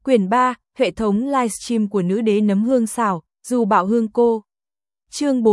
Quyển 3, hệ thống livestream của nữ đế nấm hương xào, dù bạo hương cô. Chương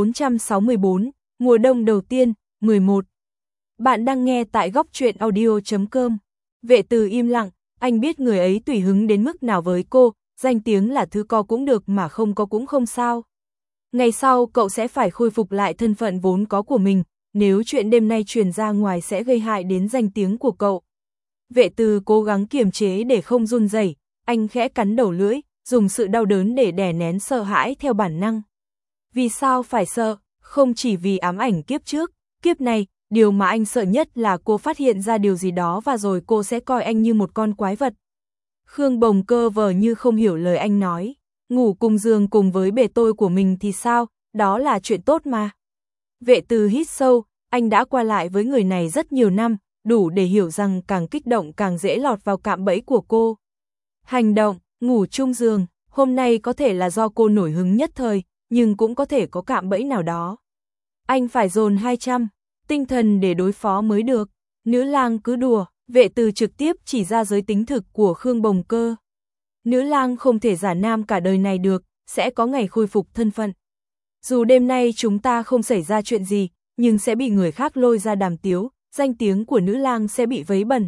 464, mùa đông đầu tiên, 11. Bạn đang nghe tại góc truyện audio.com. Vệ Từ im lặng, anh biết người ấy tùy hứng đến mức nào với cô, danh tiếng là thứ có cũng được mà không có cũng không sao. Ngày sau cậu sẽ phải khôi phục lại thân phận vốn có của mình, nếu chuyện đêm nay truyền ra ngoài sẽ gây hại đến danh tiếng của cậu. Vệ Từ cố gắng kiềm chế để không run rẩy, anh khẽ cắn đầu lưỡi, dùng sự đau đớn để đè nén sợ hãi theo bản năng. Vì sao phải sợ? Không chỉ vì ám ảnh kiếp trước, kiếp này, điều mà anh sợ nhất là cô phát hiện ra điều gì đó và rồi cô sẽ coi anh như một con quái vật. Khương Bồng Cơ vờ như không hiểu lời anh nói, ngủ cùng giường cùng với bề tôi của mình thì sao, đó là chuyện tốt mà. Vệ Từ hít sâu, anh đã qua lại với người này rất nhiều năm, đủ để hiểu rằng càng kích động càng dễ lọt vào cạm bẫy của cô. Hành động, ngủ chung giường, hôm nay có thể là do cô nổi hứng nhất thời, nhưng cũng có thể có cạm bẫy nào đó. Anh phải dồn 200 tinh thần để đối phó mới được. Nữ lang cứ đùa, Vệ Từ trực tiếp chỉ ra giới tính thực của Khương Bồng Cơ. Nữ lang không thể giả nam cả đời này được, sẽ có ngày khôi phục thân phận. Dù đêm nay chúng ta không xảy ra chuyện gì, nhưng sẽ bị người khác lôi ra đàm tiếu, danh tiếng của nữ lang sẽ bị vấy bẩn.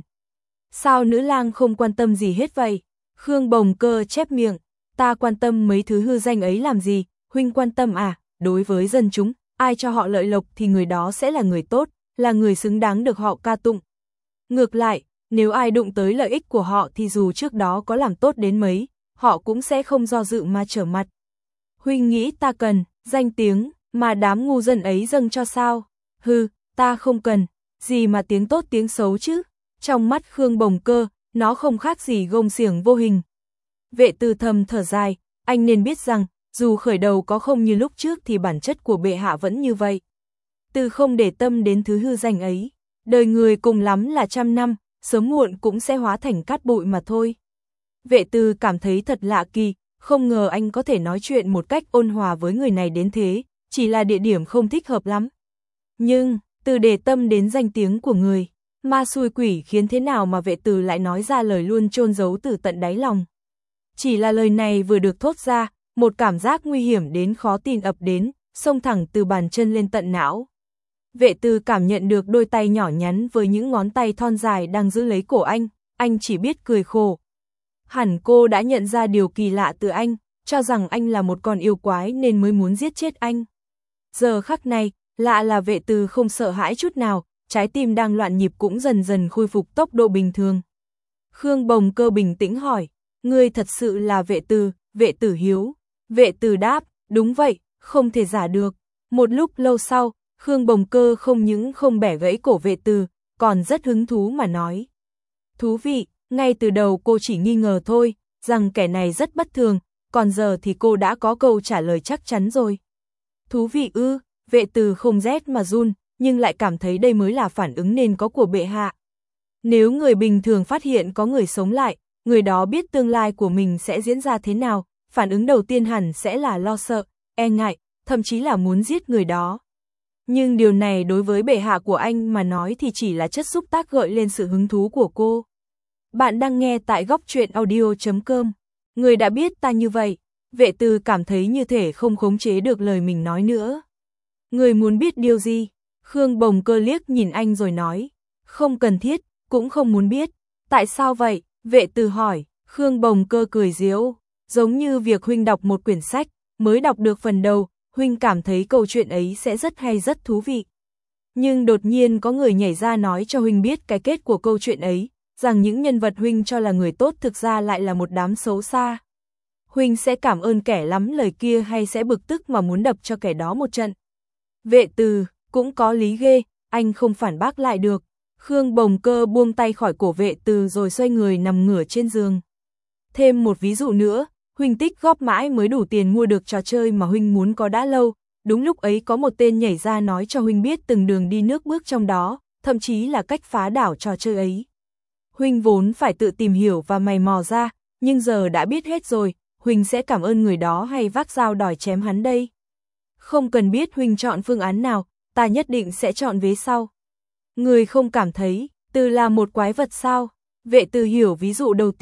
Sao nữ lang không quan tâm gì hết vậy? Khương Bồng Cơ chép miệng, ta quan tâm mấy thứ hư danh ấy làm gì, huynh quan tâm à? Đối với dân chúng, ai cho họ lợi lộc thì người đó sẽ là người tốt, là người xứng đáng được họ ca tụng. Ngược lại, nếu ai đụng tới lợi ích của họ thì dù trước đó có làm tốt đến mấy, họ cũng sẽ không do dự mà trở mặt. Huynh nghĩ ta cần danh tiếng mà đám ngu dân ấy dâng cho sao? Hừ, ta không cần, gì mà tiếng tốt tiếng xấu chứ? Trong mắt Khương Bồng Cơ, nó không khác gì gông xiềng vô hình. Vệ Từ thầm thở dài, anh nên biết rằng, dù khởi đầu có không như lúc trước thì bản chất của bệ hạ vẫn như vậy. Từ không để tâm đến thứ hư danh ấy, đời người cùng lắm là 100 năm, sớm muộn cũng sẽ hóa thành cát bụi mà thôi. Vệ Từ cảm thấy thật lạ kỳ, không ngờ anh có thể nói chuyện một cách ôn hòa với người này đến thế, chỉ là địa điểm không thích hợp lắm. Nhưng, từ để tâm đến danh tiếng của người, ma xui quỷ khiến thế nào mà Vệ Từ lại nói ra lời luôn chôn giấu từ tận đáy lòng. Chỉ là lời này vừa được thốt ra, một cảm giác nguy hiểm đến khó tin ập đến, xông thẳng từ bàn chân lên tận não. Vệ Từ cảm nhận được đôi tay nhỏ nhắn với những ngón tay thon dài đang giữ lấy cổ anh chỉ biết cười khổ. Hẳn cô đã nhận ra điều kỳ lạ từ anh, cho rằng anh là một con yêu quái nên mới muốn giết chết anh. Giờ khắc này, lạ là Vệ Từ không sợ hãi chút nào, trái tim đang loạn nhịp cũng dần dần khôi phục tốc độ bình thường. Khương Bồng Cơ bình tĩnh hỏi, ngươi thật sự là Vệ Từ, Vệ Tử Hiếu? Vệ Từ đáp, đúng vậy, không thể giả được. Một lúc lâu sau, Khương Bồng Cơ không những không bẻ gãy cổ Vệ Từ, còn rất hứng thú mà nói. Thú vị, ngay từ đầu cô chỉ nghi ngờ thôi, rằng kẻ này rất bất thường, còn giờ thì cô đã có câu trả lời chắc chắn rồi. Thú vị ư? Vệ Từ không rét mà run, nhưng lại cảm thấy đây mới là phản ứng nên có của bệ hạ. Nếu người bình thường phát hiện có người sống lại, người đó biết tương lai của mình sẽ diễn ra thế nào, phản ứng đầu tiên hẳn sẽ là lo sợ, e ngại, thậm chí là muốn giết người đó. Nhưng điều này đối với bệ hạ của anh mà nói thì chỉ là chất xúc tác gợi lên sự hứng thú của cô. Bạn đang nghe tại góc truyện audio.com. Người đã biết ta như vậy. Vệ Từ cảm thấy như thể không khống chế được lời mình nói nữa. Người muốn biết điều gì? Khương Bồng Cơ liếc nhìn anh rồi nói. Không cần thiết, cũng không muốn biết. Tại sao vậy? Vệ Từ hỏi. Khương Bồng Cơ cười giễu. Giống như việc huynh đọc một quyển sách, mới đọc được phần đầu, huynh cảm thấy câu chuyện ấy sẽ rất hay rất thú vị. Nhưng đột nhiên có người nhảy ra nói cho huynh biết cái kết của câu chuyện ấy, rằng những nhân vật huynh cho là người tốt thực ra lại là một đám xấu xa. Huynh sẽ cảm ơn kẻ lắm lời kia hay sẽ bực tức mà muốn đập cho kẻ đó một trận? Vệ Từ, cũng có lý ghê, anh không phản bác lại được. Khương Bồng Cơ buông tay khỏi cổ Vệ Từ rồi xoay người nằm ngửa trên giường. Thêm một ví dụ nữa, huynh tích góp mãi mới đủ tiền mua được trò chơi mà huynh muốn có đã lâu, đúng lúc ấy có một tên nhảy ra nói cho huynh biết từng đường đi nước bước trong đó, thậm chí là cách phá đảo trò chơi ấy. Huynh vốn phải tự tìm hiểu và mày mò ra, nhưng giờ đã biết hết rồi, huynh sẽ cảm ơn người đó hay vác dao đòi chém hắn đây? Không cần biết huynh chọn phương án nào, ta nhất định sẽ chọn vế sau. Người không cảm thấy, Từ là một quái vật sao? Vệ Từ hiểu ví dụ đầu tiên,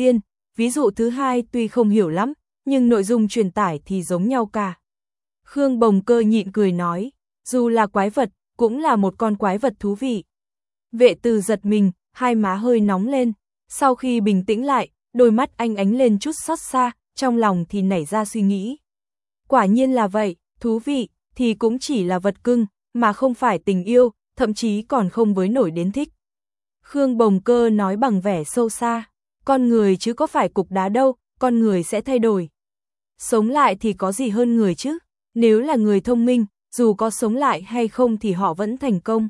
ví dụ thứ hai tuy không hiểu lắm, nhưng nội dung truyền tải thì giống nhau cả. Khương Bồng Cơ nhịn cười nói, dù là quái vật, cũng là một con quái vật thú vị. Vệ Từ giật mình, hai má hơi nóng lên, sau khi bình tĩnh lại, đôi mắt anh ánh lên chút xót xa, trong lòng thì nảy ra suy nghĩ. Quả nhiên là vậy, thú vị, thì cũng chỉ là vật cưng, mà không phải tình yêu, thậm chí còn không với nổi đến thích. Khương Bồng Cơ nói bằng vẻ sâu xa, con người chứ có phải cục đá đâu, con người sẽ thay đổi. Sống lại thì có gì hơn người chứ, nếu là người thông minh, dù có sống lại hay không thì họ vẫn thành công.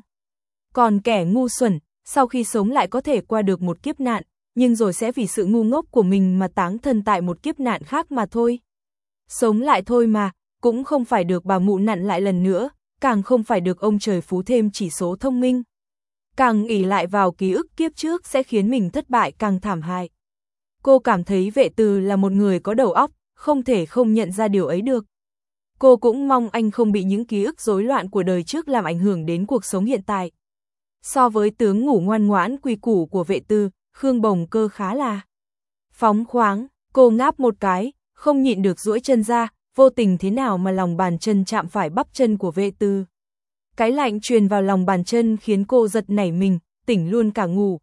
Còn kẻ ngu xuẩn, sau khi sống lại có thể qua được một kiếp nạn, nhưng rồi sẽ vì sự ngu ngốc của mình mà táng thân tại một kiếp nạn khác mà thôi. Sống lại thôi mà, cũng không phải được bà mụ nặn lại lần nữa, càng không phải được ông trời phú thêm chỉ số thông minh. Càng ỷ lại vào ký ức kiếp trước sẽ khiến mình thất bại càng thảm hại. Cô cảm thấy Vệ Từ là một người có đầu óc, không thể không nhận ra điều ấy được. Cô cũng mong anh không bị những ký ức rối loạn của đời trước làm ảnh hưởng đến cuộc sống hiện tại. So với tướng ngủ ngoan ngoãn quy củ của Vệ Từ, Khương Bồng Cơ khá là phóng khoáng. Cô ngáp một cái, không nhịn được duỗi chân ra, vô tình thế nào mà lòng bàn chân chạm phải bắp chân của Vệ Từ. Cái lạnh truyền vào lòng bàn chân khiến cô giật nảy mình, tỉnh luôn cả ngủ.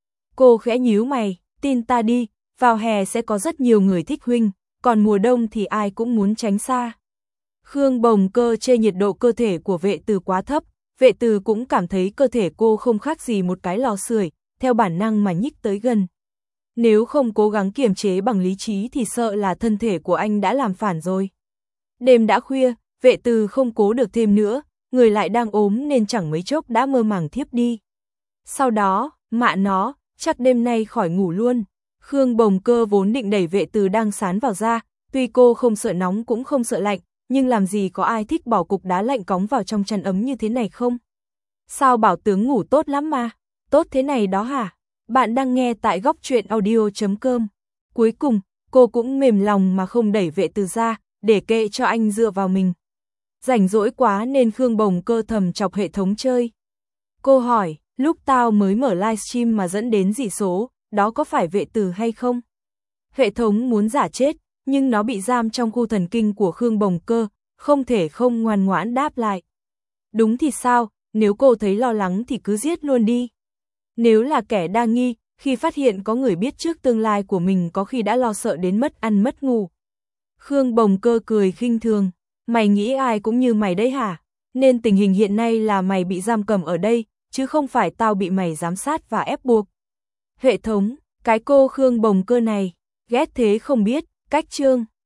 Cô khẽ nhíu mày, tin ta đi, vào hè sẽ có rất nhiều người thích huynh, còn mùa đông thì ai cũng muốn tránh xa. Khương Bồng Cơ chê nhiệt độ cơ thể của Vệ Từ quá thấp, Vệ Từ cũng cảm thấy cơ thể cô không khác gì một cái lò sưởi, theo bản năng mà nhích tới gần. Nếu không cố gắng kiềm chế bằng lý trí thì sợ là thân thể của anh đã làm phản rồi. Đêm đã khuya, Vệ Từ không cố được thêm nữa, người lại đang ốm nên chẳng mấy chốc đã mơ màng thiếp đi. Sau đó, mạ nó, chắc đêm nay khỏi ngủ luôn. Khương Bồng Cơ vốn định đẩy Vệ Từ đang sán vào ra, tuy cô không sợ nóng cũng không sợ lạnh, nhưng làm gì có ai thích bỏ cục đá lạnh cóng vào trong chăn ấm như thế này không? Sao bảo tướng ngủ tốt lắm mà, tốt thế này đó hả? Bạn đang nghe tại Góc Truyện Audio.com. Cuối cùng, cô cũng mềm lòng mà không đẩy Vệ Từ ra, để kệ cho anh dựa vào mình. Rảnh rỗi quá nên Khương Bồng Cơ thầm chọc hệ thống chơi. Cô hỏi, lúc tao mới mở livestream mà dẫn đến dị số, đó có phải Vệ Từ hay không? Hệ thống muốn giả chết, nhưng nó bị giam trong khu thần kinh của Khương Bồng Cơ, không thể không ngoan ngoãn đáp lại. Đúng thì sao, nếu cô thấy lo lắng thì cứ giết luôn đi. Nếu là kẻ đa nghi, khi phát hiện có người biết trước tương lai của mình có khi đã lo sợ đến mất ăn mất ngủ. Khương Bồng Cơ cười khinh thường, mày nghĩ ai cũng như mày đấy hả? Nên tình hình hiện nay là mày bị giam cầm ở đây, chứ không phải tao bị mày giám sát và ép buộc. Hệ thống, cái cô Khương Bồng Cơ này, ghét thế không biết, cách chương.